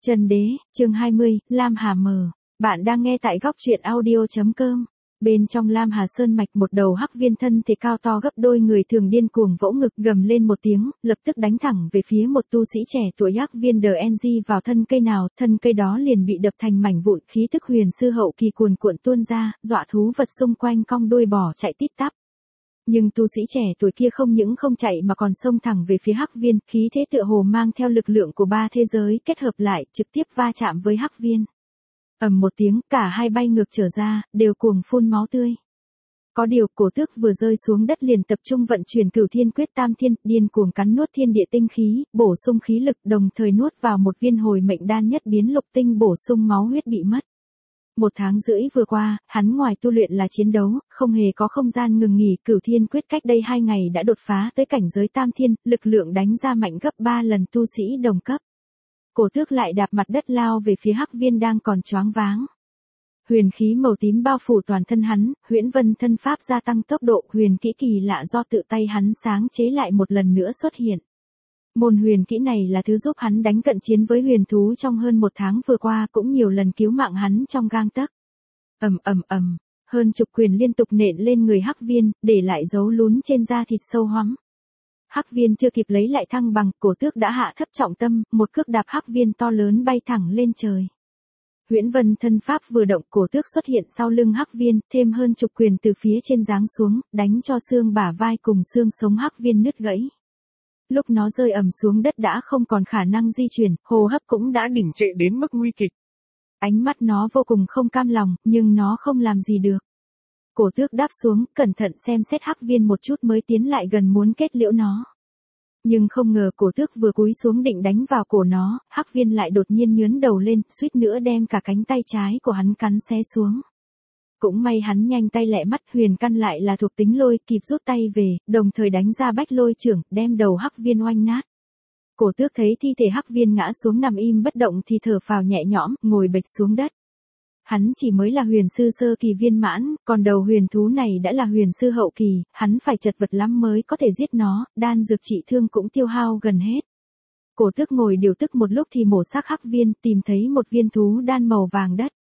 Chân đế, chương 20, Lam Hà mờ. Bạn đang nghe tại góc truyện audio.com. Bên trong Lam Hà Sơn mạch một đầu hắc viên thân thể cao to gấp đôi người thường điên cuồng vỗ ngực gầm lên một tiếng, lập tức đánh thẳng về phía một tu sĩ trẻ tuổi hắc viên DNG vào thân cây nào, thân cây đó liền bị đập thành mảnh vụn, khí tức huyền sư hậu kỳ cuồn cuộn tuôn ra, dọa thú vật xung quanh cong đuôi bỏ chạy tít tắp. Nhưng tu sĩ trẻ tuổi kia không những không chạy mà còn xông thẳng về phía hắc viên, khí thế tựa hồ mang theo lực lượng của ba thế giới kết hợp lại, trực tiếp va chạm với hắc viên. Ầm một tiếng, cả hai bay ngược trở ra, đều cuồng phun máu tươi. Có điều, cổ tước vừa rơi xuống đất liền tập trung vận chuyển Cửu Thiên Quyết Tam Thiên, điên cuồng cắn nuốt thiên địa tinh khí, bổ sung khí lực, đồng thời nuốt vào một viên hồi mệnh đan nhất biến lục tinh bổ sung máu huyết bị mất. 1 tháng rưỡi vừa qua, hắn ngoài tu luyện là chiến đấu, không hề có không gian ngừng nghỉ. Cửu Thiên Quyết cách đây 2 ngày đã đột phá tới cảnh giới Tam Thiên, lực lượng đánh ra mạnh gấp 3 lần tu sĩ đồng cấp. Cổ tước lại đạp mặt đất lao về phía hắc viên đang còn choáng váng. Huyền khí màu tím bao phủ toàn thân hắn, huyễn vân thân pháp gia tăng tốc độ, huyền kỹ kỳ lạ do tự tay hắn sáng chế lại một lần nữa xuất hiện. Môn huyền kỹ này là thứ giúp hắn đánh cận chiến với huyền thú trong hơn 1 tháng vừa qua, cũng nhiều lần cứu mạng hắn trong gang tấc. Hơn chục quyền liên tục nện lên người hắc viên, để lại dấu lún trên da thịt sâu hoắm. Hắc viên chưa kịp lấy lại thăng bằng, cổ tước đã hạ thấp trọng tâm, một cước đạp hắc viên to lớn bay thẳng lên trời. Huyễn vân thân pháp vừa động, cổ tước xuất hiện sau lưng hắc viên, thêm hơn chục quyền từ phía trên giáng xuống, đánh cho xương bả vai cùng xương sống hắc viên nứt gãy. Lúc nó rơi ầm xuống đất đã không còn khả năng di chuyển, hô hấp cũng đã đỉnh trệ đến mức nguy kịch. Ánh mắt nó vô cùng không cam lòng, nhưng nó không làm gì được. Cổ tước đáp xuống, cẩn thận xem xét hắc viên một chút mới tiến lại gần muốn kết liễu nó. Nhưng không ngờ cổ tước vừa cúi xuống định đánh vào cổ nó, hắc viên lại đột nhiên nhướn đầu lên, suýt nữa đem cả cánh tay trái của hắn cắn xé xuống. Cũng may hắn nhanh tay lẹ mắt, huyền căn lại là thuộc tính lôi, kịp rút tay về, đồng thời đánh ra bách lôi chưởng, đem đầu hắc viên oanh nát. Cổ tước thấy thi thể hắc viên ngã xuống nằm im bất động thì thở phào nhẹ nhõm, ngồi bệt xuống đất. Hắn chỉ mới là huyền sư sơ kỳ viên mãn, còn đầu huyền thú này đã là huyền sư hậu kỳ, hắn phải chật vật lắm mới có thể giết nó, đan dược trị thương cũng tiêu hao gần hết. Cổ tước ngồi điều tức một lúc thì mổ xác hắc viên, tìm thấy một viên thú đan màu vàng đất.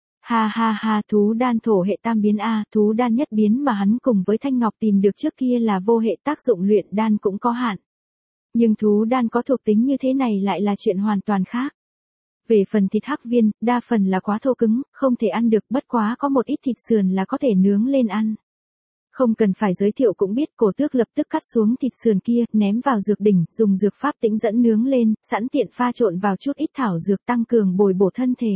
Ha, thú đan thổ hệ tam biến a, thú đan nhất biến mà hắn cùng với Thanh Ngọc tìm được trước kia là vô hệ, tác dụng luyện đan cũng có hạn. Nhưng thú đan có thuộc tính như thế này lại là chuyện hoàn toàn khác. Về phần thịt hắc viên, đa phần là quá thô cứng, không thể ăn được, bất quá có một ít thịt sườn là có thể nướng lên ăn. Không cần phải giới thiệu cũng biết, cổ tước lập tức cắt xuống thịt sườn kia, ném vào dược đỉnh, dùng dược pháp tĩnh dẫn nướng lên, sẵn tiện pha trộn vào chút ít thảo dược tăng cường bồi bổ thân thể.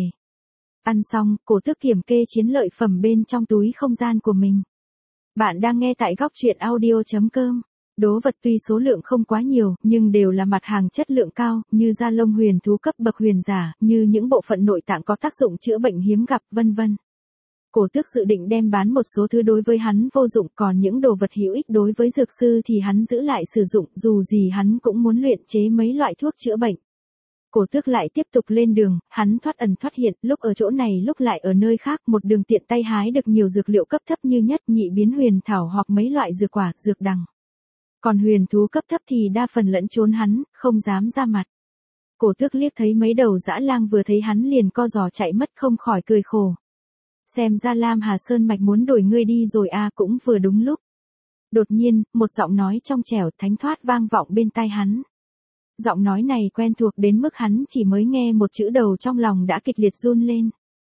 Ăn xong, cổ tước kiểm kê chiến lợi phẩm bên trong túi không gian của mình. Bạn đang nghe tại góc truyện audio.com. Đố vật tuy số lượng không quá nhiều, nhưng đều là mặt hàng chất lượng cao, như da lông huyền thú cấp bậc huyền giả, như những bộ phận nội tạng có tác dụng chữa bệnh hiếm gặp, vân vân. Cổ tước dự định đem bán một số thứ đối với hắn vô dụng, còn những đồ vật hữu ích đối với dược sư thì hắn giữ lại sử dụng, dù gì hắn cũng muốn luyện chế mấy loại thuốc chữa bệnh. Cổ tước lại tiếp tục lên đường, hắn thoát ẩn thoát hiện, lúc ở chỗ này lúc lại ở nơi khác, một đường tiện tay hái được nhiều dược liệu cấp thấp như nhất, nhị biến huyền thảo hoặc mấy loại dược quả, dược đằng. Còn huyền thú cấp thấp thì đa phần lẫn trốn hắn, không dám ra mặt. Cổ tước liếc thấy mấy đầu dã lang vừa thấy hắn liền co giò chạy mất, không khỏi cười khổ. Xem ra Lam Hà Sơn mạch muốn đuổi ngươi đi rồi a, cũng vừa đúng lúc. Đột nhiên, một giọng nói trong trẻo thánh thoát vang vọng bên tai hắn. Giọng nói này quen thuộc đến mức hắn chỉ mới nghe một chữ đầu trong lòng đã kịch liệt run lên.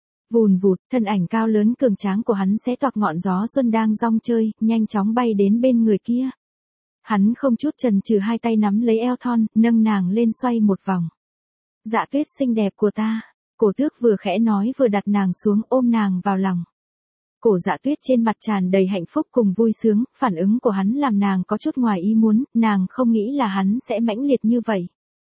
Vùn vụt, thân ảnh cao lớn cường tráng của hắn xé toạc ngọn gió xuân đang rong chơi, nhanh chóng bay đến bên người kia. Hắn không chút chần chừ hai tay nắm lấy eo thon, nâng nàng lên xoay một vòng. Dạ tuyết xinh đẹp của ta, cổ tước vừa khẽ nói vừa đặt nàng xuống ôm nàng vào lòng. Cổ dạ tuyết trên mặt tràn đầy hạnh phúc cùng vui sướng, phản ứng của hắn làm nàng có chút ngoài ý muốn, nàng không nghĩ là hắn sẽ mãnh liệt như vậy.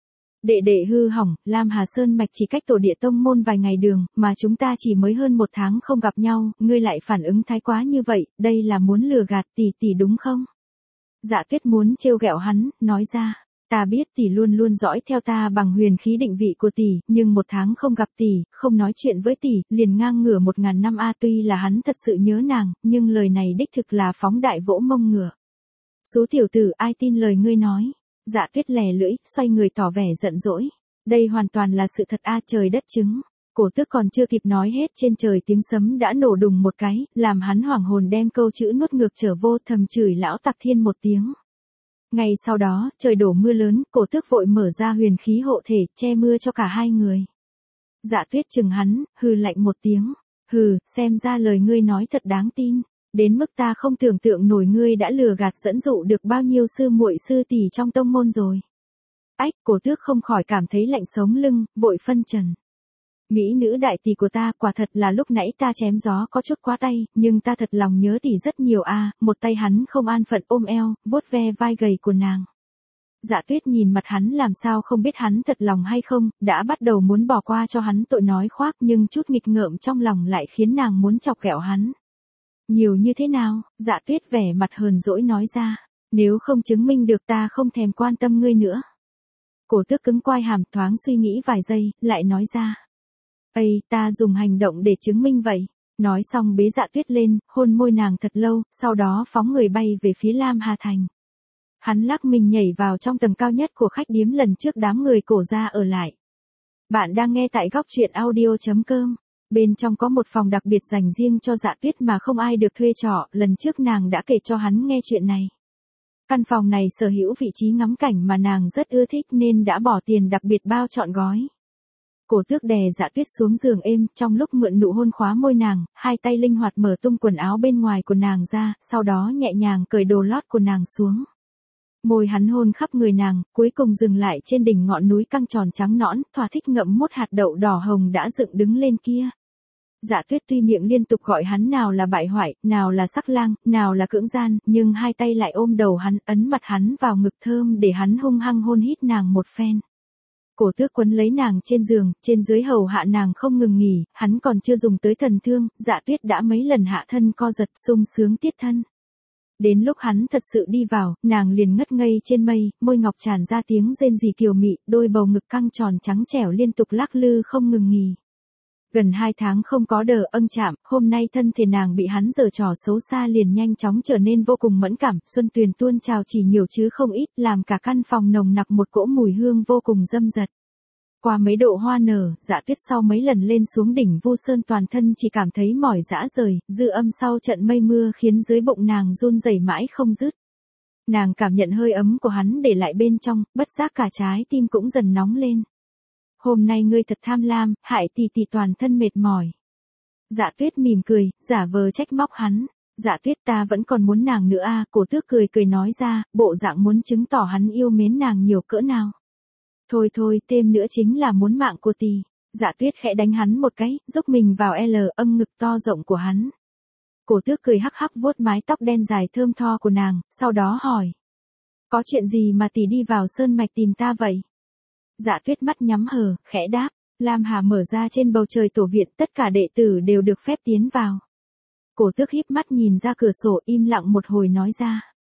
Đệ đệ hư hỏng, Lam Hà Sơn mạch chỉ cách tổ địa tông môn vài ngày đường, mà chúng ta chỉ mới hơn 1 tháng không gặp nhau, ngươi lại phản ứng thái quá như vậy, đây là muốn lừa gạt tỷ tỷ đúng không? Dạ tuyết muốn trêu ghẹo hắn, nói ra, ta biết tỷ luôn luôn dõi theo ta bằng huyền khí định vị của tỷ, nhưng 1 tháng không gặp tỷ, không nói chuyện với tỷ, liền ngang ngửa 1000 năm a, tuy là hắn thật sự nhớ nàng, nhưng lời này đích thực là phóng đại vỗ mông ngựa. Số tiểu tử ai tin lời ngươi nói? Dạ tuyết lè lưỡi, xoay người tỏ vẻ giận dỗi. Đây hoàn toàn là sự thật a, trời đất chứng. Cổ tước còn chưa kịp nói hết, trên trời tiếng sấm đã nổ đùng một cái, làm hắn hoảng hồn đem câu chữ nuốt ngược trở vô, thầm chửi lão tặc thiên một tiếng. Ngay sau đó, trời đổ mưa lớn, cổ tước vội mở ra huyền khí hộ thể, che mưa cho cả hai người. Dạ Tuyết chừng hắn, hừ lạnh một tiếng. Hừ, xem ra lời ngươi nói thật đáng tin. Đến mức ta không tưởng tượng nổi ngươi đã lừa gạt dẫn dụ được bao nhiêu sư muội sư tỷ trong tông môn rồi. Ách, cổ tước không khỏi cảm thấy lạnh sống lưng, vội phân trần. Mỹ nữ đại tỷ của ta, quả thật là lúc nãy ta chém gió có chút quá tay, nhưng ta thật lòng nhớ tỷ rất nhiều a. Một tay hắn không an phận ôm eo, vuốt ve vai gầy của nàng. Dạ Tuyết nhìn mặt hắn làm sao không biết hắn thật lòng hay không, đã bắt đầu muốn bỏ qua cho hắn tội nói khoác, nhưng chút nghịch ngợm trong lòng lại khiến nàng muốn chọc ghẹo hắn. Nhiều như thế nào? Dạ Tuyết vẻ mặt hờn dỗi nói ra. Nếu không chứng minh được ta không thèm quan tâm ngươi nữa. Cổ tước cứng quai hàm, thoáng suy nghĩ vài giây, lại nói ra. Ây, ta dùng hành động để chứng minh vậy. Nói xong bế Dạ Tuyết lên, hôn môi nàng thật lâu, sau đó phóng người bay về phía Lam Hà Thành. Hắn lắc mình nhảy vào trong tầng cao nhất của khách điếm lần trước đám người cổ ra ở lại. Bạn đang nghe tại góc truyện audio.com. Bên trong có một phòng đặc biệt dành riêng cho Dạ Tuyết mà không ai được thuê trọ, lần trước nàng đã kể cho hắn nghe chuyện này. Căn phòng này sở hữu vị trí ngắm cảnh mà nàng rất ưa thích nên đã bỏ tiền đặc biệt bao trọn gói. Cổ tước đè Dạ Tuyết xuống giường êm, trong lúc mượn nụ hôn khóa môi nàng, hai tay linh hoạt mở tung quần áo bên ngoài của nàng ra, sau đó nhẹ nhàng cởi đồ lót của nàng xuống. Môi hắn hôn khắp người nàng, cuối cùng dừng lại trên đỉnh ngọn núi căng tròn trắng nõn, thỏa thích ngậm mốt hạt đậu đỏ hồng đã dựng đứng lên kia. Dạ Tuyết tuy miệng liên tục gọi hắn nào là bại hoại, nào là sắc lang, nào là cưỡng gian, nhưng hai tay lại ôm đầu hắn, ấn mặt hắn vào ngực thơm để hắn hung hăng hôn hít nàng một phen. Cổ tước quấn lấy nàng trên giường, trên dưới hầu hạ nàng không ngừng nghỉ, hắn còn chưa dùng tới thần thương, Dạ Tuyết đã mấy lần hạ thân co giật sung sướng tiết thân. Đến lúc hắn thật sự đi vào, nàng liền ngất ngây trên mây, môi ngọc tràn ra tiếng rên rỉ kiều mị, đôi bầu ngực căng tròn trắng trẻo liên tục lắc lư không ngừng nghỉ. Gần 2 tháng không có đờ âng chạm, hôm nay thân thể nàng bị hắn giở trò xấu xa liền nhanh chóng trở nên vô cùng mẫn cảm, xuân tuyền tuôn trào chỉ nhiều chứ không ít, làm cả căn phòng nồng nặc một cỗ mùi hương vô cùng dâm dật. Qua mấy độ hoa nở, Dạ Tuyết sau mấy lần lên xuống đỉnh Vu Sơn toàn thân chỉ cảm thấy mỏi rã rời, dư âm sau trận mây mưa khiến dưới bụng nàng run rẩy mãi không dứt. Nàng cảm nhận hơi ấm của hắn để lại bên trong, bất giác cả trái tim cũng dần nóng lên. Hôm nay ngươi thật tham lam, hại tỷ tỷ toàn thân mệt mỏi. Dạ Tuyết mỉm cười, giả vờ trách móc hắn. Dạ Tuyết ta vẫn còn muốn nàng nữa a. Cổ tước cười cười nói ra, bộ dạng muốn chứng tỏ hắn yêu mến nàng nhiều cỡ nào. Thôi thôi, thêm nữa chính là muốn mạng của tỷ. Dạ Tuyết khẽ đánh hắn một cái, giúp mình vào âm ngực to rộng của hắn. Cổ tước cười hắc hắc vuốt mái tóc đen dài thơm tho của nàng, sau đó hỏi. Có chuyện gì mà tỷ đi vào sơn mạch tìm ta vậy? Dạ Tuyết mắt nhắm hờ, khẽ đáp. Lam Hà mở ra trên bầu trời tổ viện, tất cả đệ tử đều được phép tiến vào. Cổ tước híp mắt nhìn ra cửa sổ im lặng một hồi nói ra.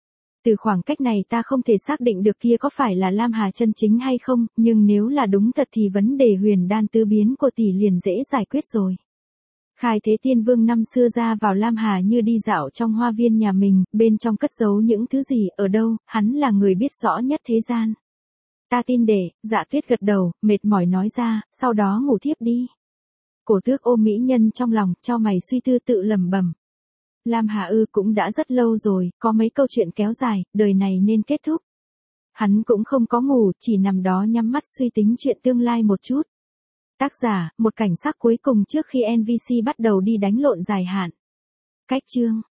Từ khoảng cách này ta không thể xác định được kia có phải là Lam Hà chân chính hay không, nhưng nếu là đúng thật thì vấn đề huyền đan tứ biến của tỷ liền dễ giải quyết rồi. Khai Thế Tiên Vương năm xưa ra vào Lam Hà như đi dạo trong hoa viên nhà mình, bên trong cất giấu những thứ gì, ở đâu, hắn là người biết rõ nhất thế gian. Ta tin để, Dạ Tuyết gật đầu, mệt mỏi nói ra, sau đó ngủ thiếp đi. Cổ tước ôm mỹ nhân trong lòng, chau mày suy tư tự lẩm bẩm. Lam Hà cũng đã rất lâu rồi, có mấy câu chuyện kéo dài, đời này nên kết thúc. Hắn cũng không có ngủ, chỉ nằm đó nhắm mắt suy tính chuyện tương lai một chút. Tác giả, một cảnh sắc cuối cùng trước khi NVC bắt đầu đi đánh lộn dài hạn. Cách chương